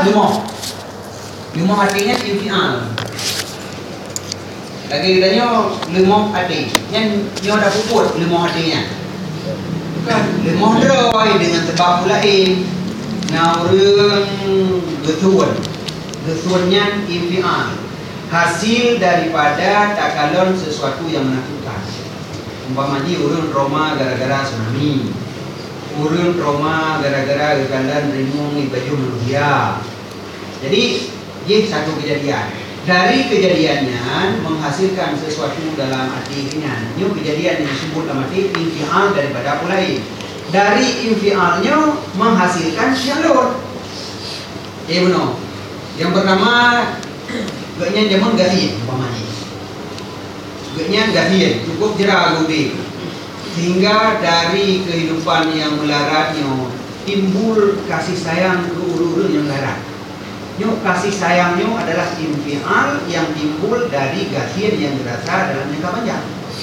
Lima hatinya infial. Lagi katanya lima hati. Yang dah puput lima hatinya. Bukan lima droi dengan sebab lain. Naurun Gethuannya infial. Hasil daripada takalon sesuatu yang menakutkan. Umpamanya urun Roma gara-gara tsunami, urun Roma gara-gara gagalan rimung di baju manusia. Jadi ini satu kejadian. Dari kejadiannya menghasilkan sesuatu dalam arti ringan. Ini kejadian yang disebut dalam arti infial daripada apa lain. Dari infialnya menghasilkan fi'lun. Benar. Yang pertama, gaknya zaman gahir umpamanya. Gaknya gahir, cukup jerah gudi. Sehingga dari kehidupan yang melaratnya timbul kasih sayang ke ulu-ulu yang melarat. Kasih sayangnya adalah infial yang timbul dari gahir yang berasal dalam jangka panjang.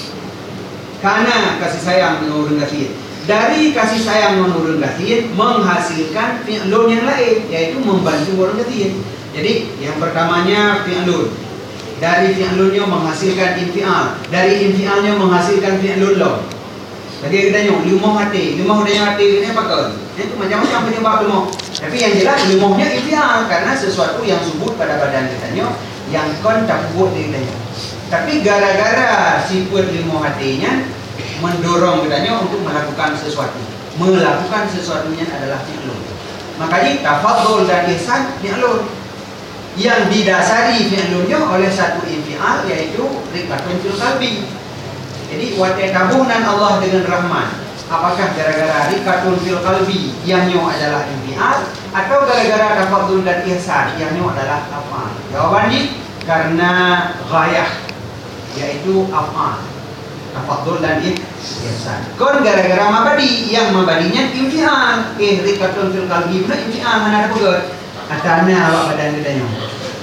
Karena kasih sayang menurun gahir, dari kasih sayang menurun gahir menghasilkan fi'lun yang lain, yaitu membantu orang gahir. Jadi yang pertamanya fi'lun, dari fi'lunnya menghasilkan infial, dari infialnya menghasilkan fi'lun lo. Lagi kita tanya lima hati ini apa kau? Itu macam-macam penyebab lima. Tapi yang jelas limahnya infial karena sesuatu yang subut pada badan kita yang kon tak buat kita. Tapi gara-gara sifat lima hatinya mendorong kita untuk melakukan sesuatu. Melakukan sesuatunya adalah fi'lun. Makanya tafadhul dan ihsan fi'lun. Yang didasari fi'lunnya oleh satu infial yaitu rikatun fil qalbi. Jadi watakabunan Allah dengan Rahman. Apakah gara-gara rikatun fil qalbi yang nyo adalah infial atau gara-gara tafadhul dan ihsan yang nyo adalah af'al? Jawabannya karena ghayah yaitu af'al. Tafadhul dan ihsan. Kon gara-gara mabadi yang mabadinya infial. Rikatun fil qalbi benar infial mana ada pegot. Atana awak badan kita nyo.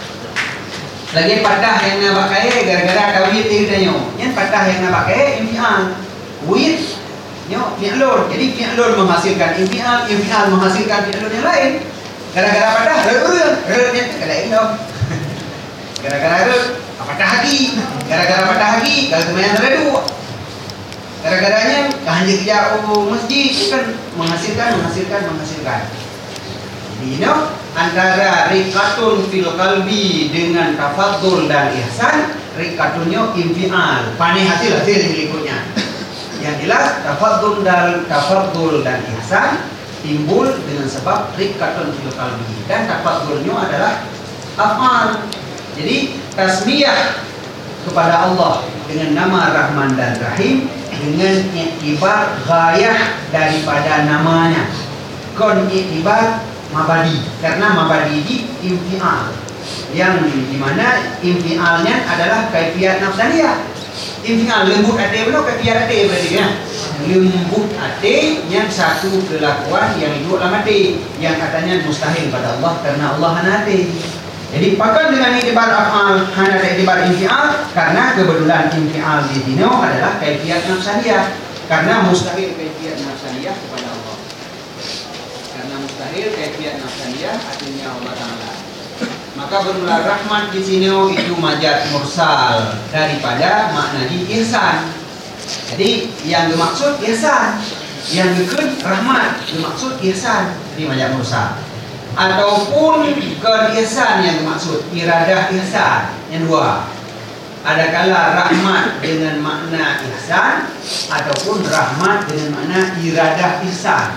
Lagi patah yang nak pakai gara-gara tauhid kita nyo. Yang patah yang nak pakai infial. Wid nyo fi'lun. Jadi fi'lun menghasilkan infial, infial menghasilkan fi'lun yang lain. Gara-gara patah re-nya kada indah. Gara-gara patah haki. Gara-gara patah haki kalau semayang teradu. Gara-garanya hanya jauh masjid kan menghasilkan. Ini antara rikatun fil qalbi dengan tafadhul dan ihsan, rikatunnya infial. Panai hasil berikutnya. Yang jelas tafadhul dan ihsan timbul dengan sebab rikatun fil qalbi dan tafadhulnya adalah af'al. Jadi tasmiyah kepada Allah dengan nama Rahman dan Rahim dengan iktibar ghayah daripada namanya. Kon iktibar mabadi, karena mabadi di infial yang dimana infialnya adalah kaifiat nafsaniyah. Infial lembut hati benar, kaifiat hati berarti ya. Lembut hati yang satu kelakuan yang hidup dalam hati yang katanya mustahil pada Allah karena Allah hana hati. Jadi pakai dengan iktibar af'al hana iktibar infial karena kebetulan infial di sini adalah kaifiat nafsaniyah karena mustahil kaifiat nafsaniyah kepada Allah. Mustahil kaifiat nafsaniyah artinya Allah Ta'ala. Maka berulah rahmat di sini itu majaz mursal daripada makna di ihsan. Jadi yang dimaksud ihsan, yang dikut rahmat dimaksud ihsan di majaz mursal. Ataupun ke-ihsan yang dimaksud iradah ihsan. Yang dua. Adakala rahmat dengan makna ihsan ataupun rahmat dengan makna iradah ihsan.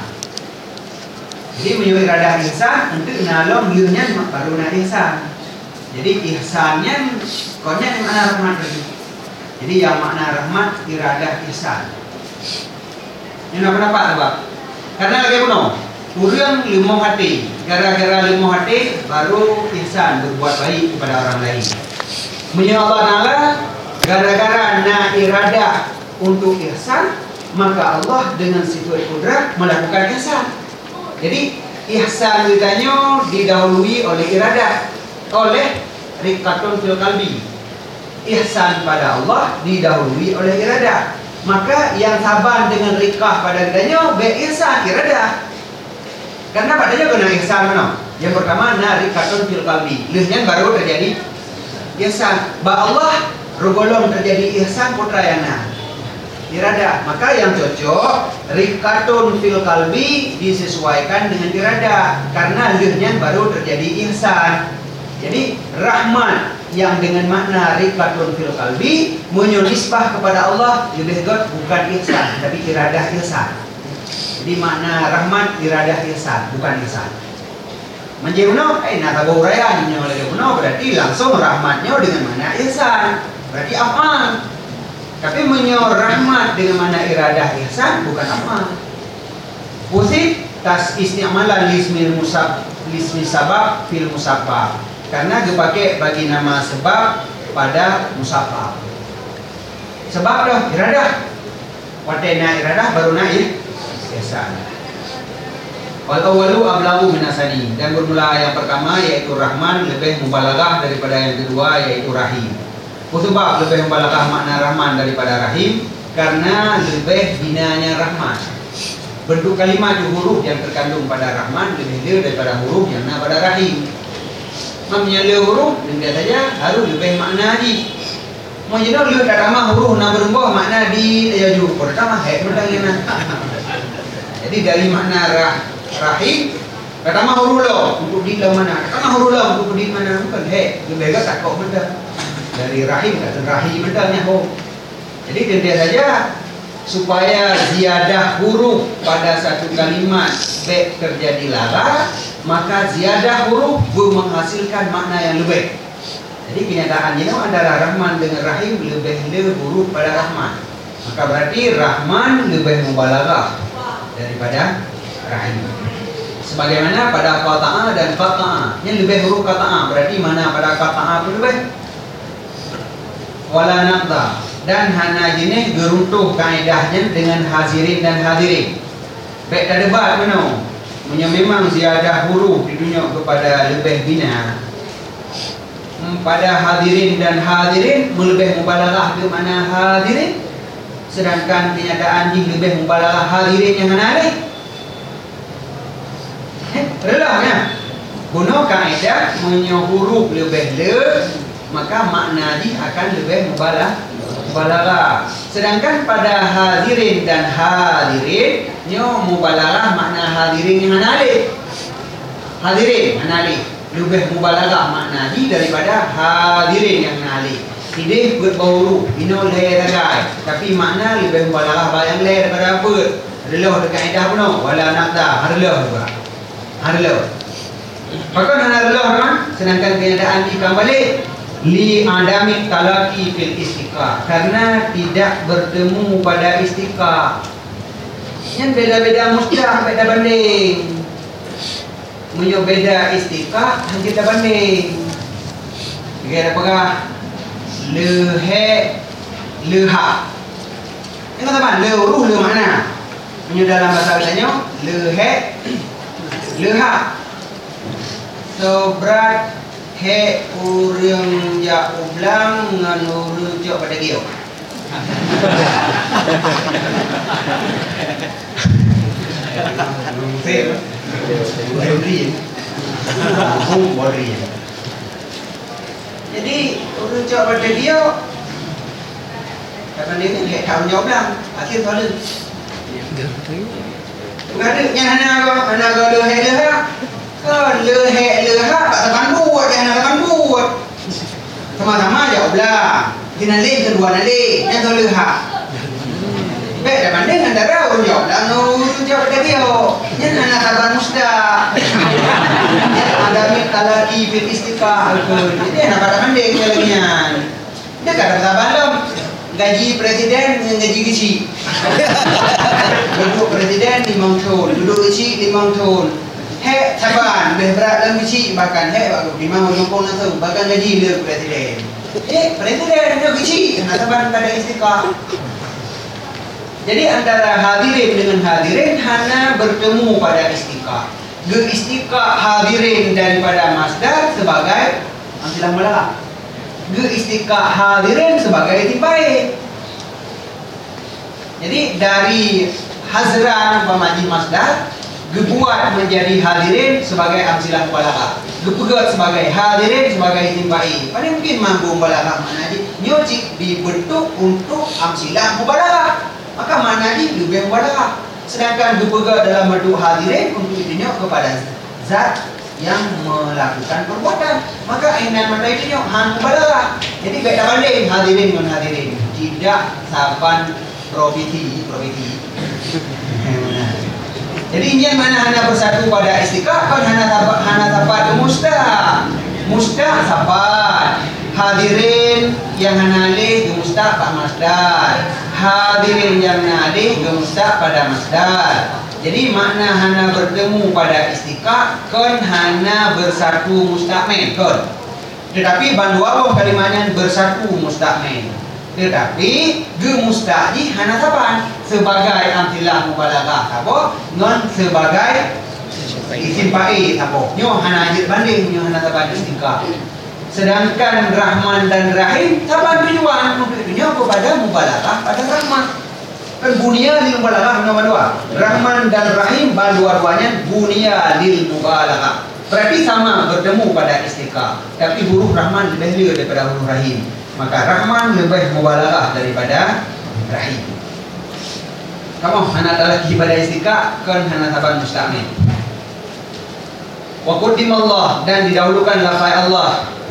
Jadi menyebut iradah ihsan untuk nalong liurnya baru nak ihsan. Jadi ihsannya konnya makna rahmat lagi. Jadi yang makna rahmat iradah ihsan. Ini apa pendapat Pak? Karena lagi penuh. Kurang lima hati. Gara-gara lima hati baru ihsan berbuat baik kepada orang lain. Menyebut Allah Ta'ala gara-gara na iradah untuk ihsan, maka Allah dengan sifat kudrah melakukan ihsan. Jadi ihsan ditanya didahului oleh iradah, oleh rikatun fil qalbi. Ihsan pada Allah didahului oleh iradah. Maka yang sabar dengan rikah pada kitanya be ihsan iradah. Karena padanya kena ihsan mana? Yang pertama narikatun fil qalbi. Lehnya baru terjadi ihsan. Ba Allah rogolong terjadi ihsan putrayana. Irada. Maka yang cocok rikatun fil qalbi disesuaikan dengan irada karena lehnya baru terjadi ihsan. Jadi rahmat yang dengan makna rikatun fil qalbi menyelisbah kepada Allah lebih god bukan ihsan tapi iradah ihsan. Jadi makna rahmat iradah ihsan bukan ihsan. Menjauhno natabu raya nyoleh berarti langsung rahmatnya dengan mana ihsan. Berarti afal. Tapi menyor rahmat dengan mana iradah ihsan bukan afal. Pusing tas isti'malan lismi sabab fil musabbab. Karena dipakai bagi nama sebab pada musabbab. Sebab dah iradah. Watena iradah baru naik ihsan. Wal awwalu ablagu minasani, dan bermula yang pertama yaitu Rahman lebih mubalaghah daripada yang kedua yaitu Rahim. Sebab lebih mubalaghah makna Rahman daripada Rahim karena lebih binanya Rahman. Bentuk kalimat huruf yang terkandung pada Rahman lebih daripada huruf yang ada pada Rahim. Menyala huruf dan dia saja harus lebih makna di. Mau jadi lu tak ramah huruf nak berubah makna di ya ju. Pertama hek menang. Jadi dari makna Rahim pertama huruf lo untuk di mana? Pertama huruf lo untuk di mana? Bukan hek. Lebih agak tak kau benda. Dari Rahim kata Rahim bendanya ho. Jadi dia saja supaya ziyadah huruf pada satu kalimat baik terjadi lara, maka ziyadah huruf menghasilkan makna yang lebih. Jadi kenyataannya antara Rahman dengan Rahim lebih huruf pada Rahman. Maka berarti Rahman lebih mubalaghah daripada Rahim. Sebagaimana pada qata'a dan qata'a, yang lebih huruf qata'a, berarti mana pada qata'a pun lebih. Wala naqda, dan hana jenis geruntuh kaedahnya dengan hazirin dan hadirin. Baik tak debat mana. Memang ziyadah huruf ditunjuk kepada lebih bina. Pada hadirin dan hadirin lebih mubalaghah ke mana hadirin, sedangkan kenyataan ini lebih mubalaghah hadirin yang mana ni? Relahnya guna kaedah huruf lebih maka makna di akan lebih mubalaghah. Sedangkan pada hadirin dan hadirin nyo mubalaghah makna hadirin yang hanali. Hadirin hanali lebih mubalaghah makna di daripada hadirin yang hanali. Tidak berbau bino le ragai, tapi makna lebih mubalaghah bayang le daripada apa? Adalah dekat kaedah pun wala naqda harlah juga. Harlah. Maka harlah kan sedangkan kenyataan di kembali li adami talaqi fil istiqa, karena tidak bertemu pada istiqa. Yang beda-beda mustah beda banding. Menyo beda istiqa yang kita banding. Kita pegang lehe leha. Yang teman le huruf le mana? Menyo dalam bahasa Arabnya lehe leha. So berat he urang ja ublang ngan urang cok pada gio. Jadi urang cok pada gio. Kapan dia ni tahu jawab lah. Akhir soalan. Ngada yang ana go le he le ha. Le ha tak teman buat yang nak teman buat. Sama-sama jawablah. Dinalih kedua nalih, yang tu le ha. Baik dah banding antara orang jawab dan orang jawab tadi yo. Yang anak kabar mustaq. Ada talaqi fil istiqa. Jadi anak pada banding lagian. Dia kata belum gaji presiden dengan gaji kecil. Duduk presiden 5 tahun, duduk kecil 5 tahun. Hek saban lebih berat dalam kecil bahkan hek bagus 5 tahun bahkan gaji dia presiden. Presiden dia kecil nak saban pada istiqa. Jadi antara hadirin dengan hadirin hanya bertemu pada istiqa. Istiqa hadirin daripada masdar sebagai amsilah mula. Istiqa hadirin sebagai tibai. Jadi dari hazran pemaji masdar Gebuat menjadi hadirin sebagai amsilah mubalaghah. Gepegat sebagai hadirin sebagai isim fa'il. Pada mungkin mampu mubalaghah mana di nyocik dibentuk untuk amsilah mubalaghah. Maka mana di lebih mubalaghah. Sedangkan gepegat dalam bentuk hadirin untuk dinyok kepada zat yang melakukan perbuatan. Maka ainan mata itu nyok han mubalaghah. Jadi kaidah banding hadirin dengan hadirin. Tidak saban probiti. Jadi ini mana hana bersatu pada istiqah kan hana tapat musta sapat hadirin yang hana alih musta pak masdar hadirin yang alih musta pada masdar. Jadi makna hana bertemu pada istiqah kan hana bersatu musta'min kan. Tetapi bandu kalimatnya bersatu musta'min. Tetapi gemusta'ji hana tapan sebagai amsilah mubalaghah apa non sebagai isim fa'il apa nyo hana ajit banding nyo hana tapan istiqah. Sedangkan Rahman dan Rahim tapan tujuan untuk nyo kepada mubalaghah pada Rahman. Kan bunia lil mubalaghah nomor 2. Rahman dan Rahim dua-duanya bunia lil mubalaghah. Berarti sama bertemu pada istiqah. Tapi huruf Rahman lebih liur daripada huruf Rahim. Maka Rahman lebih mubalaghah daripada Rahim. Kamu hana lagi pada istiqah kan hana taban musta'min. Wa qaddimallah dan didahulukan lafaz Allah